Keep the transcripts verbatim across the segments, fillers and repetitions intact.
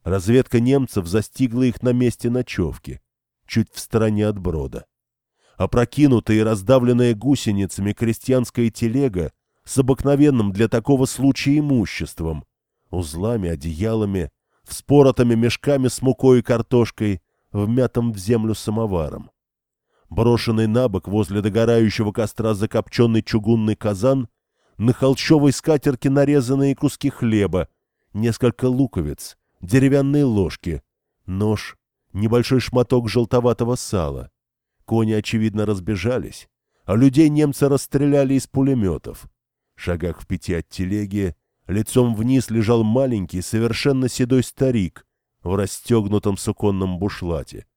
Разведка немцев застигла их на месте ночевки, чуть в стороне от брода. Опрокинутая и раздавленная гусеницами крестьянская телега с обыкновенным для такого случая имуществом, узлами, одеялами, вспоротыми мешками с мукой и картошкой, вмятым в землю самоваром. Брошенный на бок возле догорающего костра закопченный чугунный казан, на холщовой скатерке нарезанные куски хлеба, несколько луковиц, деревянные ложки, нож, небольшой шматок желтоватого сала. Кони, очевидно, разбежались, а людей немцы расстреляли из пулеметов. В шагах в пяти от телеги лицом вниз лежал маленький, совершенно седой старик в расстегнутом суконном бушлате.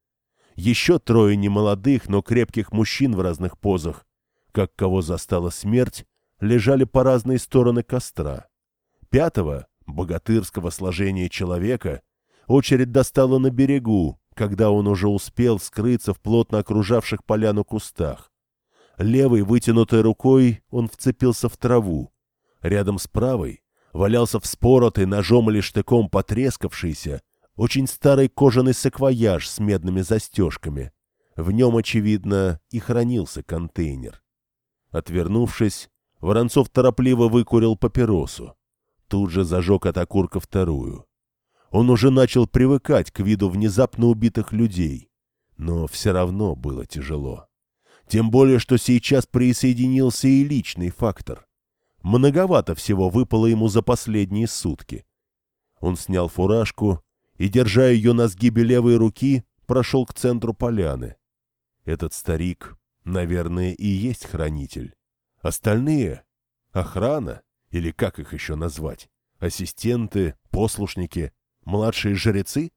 Еще трое немолодых, но крепких мужчин в разных позах, как кого застала смерть, лежали по разные стороны костра. Пятого, богатырского сложения человека, очередь достала на берегу, когда он уже успел скрыться в плотно окружавших поляну кустах. Левой, вытянутой рукой, он вцепился в траву. Рядом с правой валялся вспоротый ножом или штыком потрескавшийся, очень старый кожаный саквояж с медными застежками. В нем, очевидно, и хранился контейнер. Отвернувшись, Воронцов торопливо выкурил папиросу. Тут же зажег от окурка вторую. Он уже начал привыкать к виду внезапно убитых людей. Но все равно было тяжело. Тем более, что сейчас присоединился и личный фактор. Многовато всего выпало ему за последние сутки. Он снял фуражку и, держа ее на сгибе левой руки, прошел к центру поляны. Этот старик, наверное, и есть хранитель. Остальные — охрана, или как их еще назвать, ассистенты, послушники, младшие жрецы?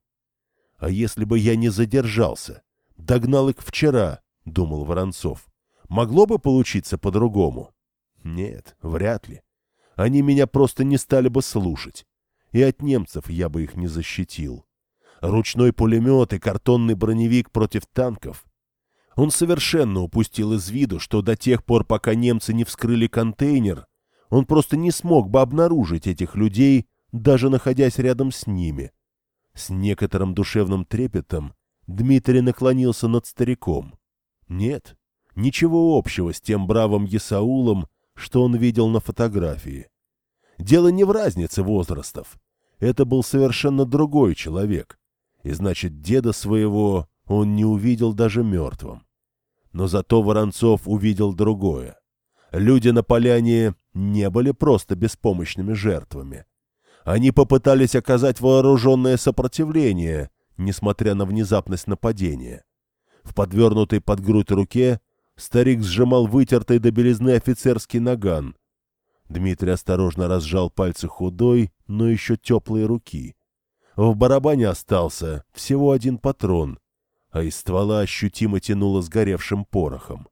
А если бы я не задержался, догнал их вчера, — думал Воронцов, — могло бы получиться по-другому? Нет, вряд ли. Они меня просто не стали бы слушать. И от немцев я бы их не защитил. Ручной пулемет и картонный броневик против танков. Он совершенно упустил из виду, что до тех пор, пока немцы не вскрыли контейнер, он просто не смог бы обнаружить этих людей, даже находясь рядом с ними. С некоторым душевным трепетом Дмитрий наклонился над стариком. Нет, ничего общего с тем бравым Есаулом, что он видел на фотографии. Дело не в разнице возрастов. Это был совершенно другой человек. И значит, деда своего он не увидел даже мертвым. Но зато Воронцов увидел другое. Люди на поляне не были просто беспомощными жертвами. Они попытались оказать вооруженное сопротивление, несмотря на внезапность нападения. В подвернутой под грудь руке старик сжимал вытертый до белизны офицерский наган. Дмитрий осторожно разжал пальцы худой, но еще теплой руки. В барабане остался всего один патрон, а из ствола ощутимо тянуло сгоревшим порохом.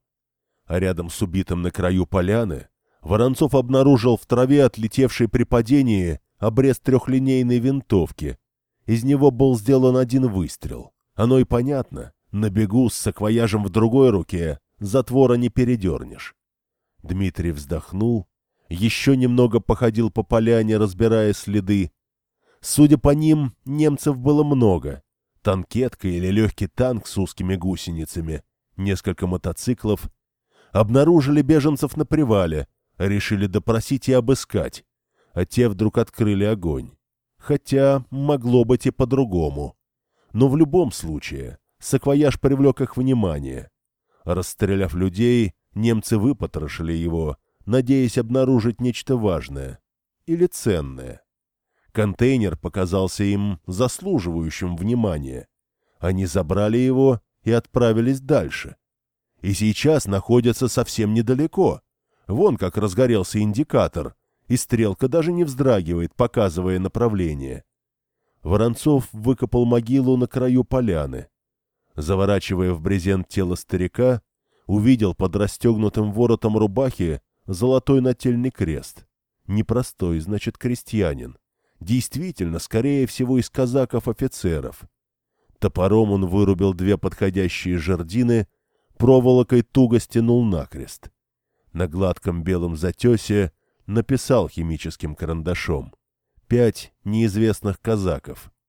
А рядом с убитым на краю поляны Воронцов обнаружил в траве отлетевший при падении обрез трехлинейной винтовки. Из него был сделан один выстрел. Оно и понятно, на бегу с саквояжем в другой руке затвора не передернешь. Дмитрий вздохнул, еще немного походил по поляне, разбирая следы. Судя по ним, немцев было много. Танкетка или легкий танк с узкими гусеницами, несколько мотоциклов. Обнаружили беженцев на привале, решили допросить и обыскать, а те вдруг открыли огонь. Хотя могло быть и по-другому. Но в любом случае саквояж привлек их внимание. Расстреляв людей, немцы выпотрошили его, надеясь обнаружить нечто важное или ценное. Контейнер показался им заслуживающим внимания. Они забрали его и отправились дальше. И сейчас находятся совсем недалеко. Вон как разгорелся индикатор, и стрелка даже не вздрагивает, показывая направление. Воронцов выкопал могилу на краю поляны. Заворачивая в брезент тело старика, увидел под расстегнутым воротом рубахи золотой нательный крест. Непростой, значит, крестьянин. Действительно, скорее всего, из казаков-офицеров. Топором он вырубил две подходящие жердины, проволокой туго стянул накрест. На гладком белом затесе написал химическим карандашом: «Пять неизвестных казаков».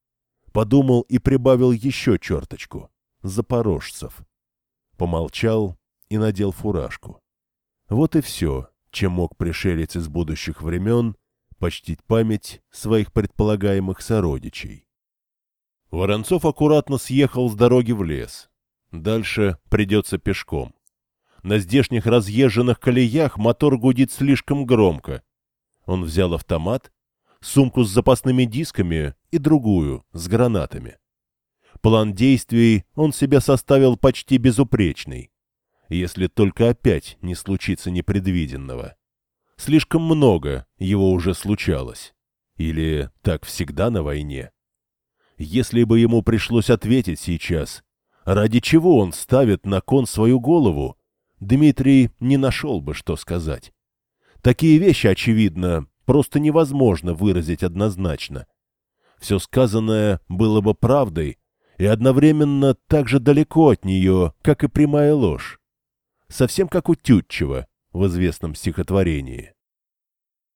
Подумал и прибавил еще черточку. Запорожцев. Помолчал и надел фуражку. Вот и все, чем мог пришелец из будущих времен почтить память своих предполагаемых сородичей. Воронцов аккуратно съехал с дороги в лес. Дальше придется пешком. На здешних разъезженных колеях мотор гудит слишком громко. Он взял автомат, сумку с запасными дисками и другую, с гранатами. План действий он себе составил почти безупречный, если только опять не случится непредвиденного. Слишком много его уже случалось. Или так всегда на войне? Если бы ему пришлось ответить сейчас, ради чего он ставит на кон свою голову, Дмитрий не нашел бы, что сказать. Такие вещи, очевидно, просто невозможно выразить однозначно. Все сказанное было бы правдой и одновременно так же далеко от нее, как и прямая ложь. Совсем как у Тютчева в известном стихотворении.